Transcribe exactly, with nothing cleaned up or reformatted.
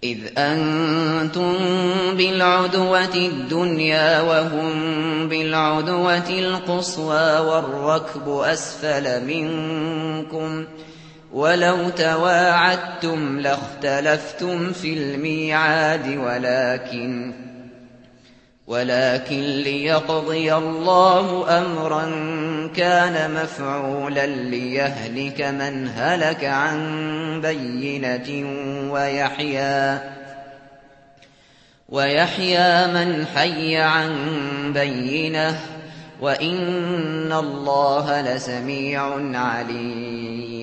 إذ أنتم بالعدوة الدنيا وهم بالعدوة القصوى والركب أسفل منكم ولو تواعدتم لاختلفتم في الميعاد ولكن ولكن ليقضي الله أمرا كان مفعولا ليهلك من هلك عن بينة ويحيى ويحيى من حي عن بينة وإن الله لسميع عليم.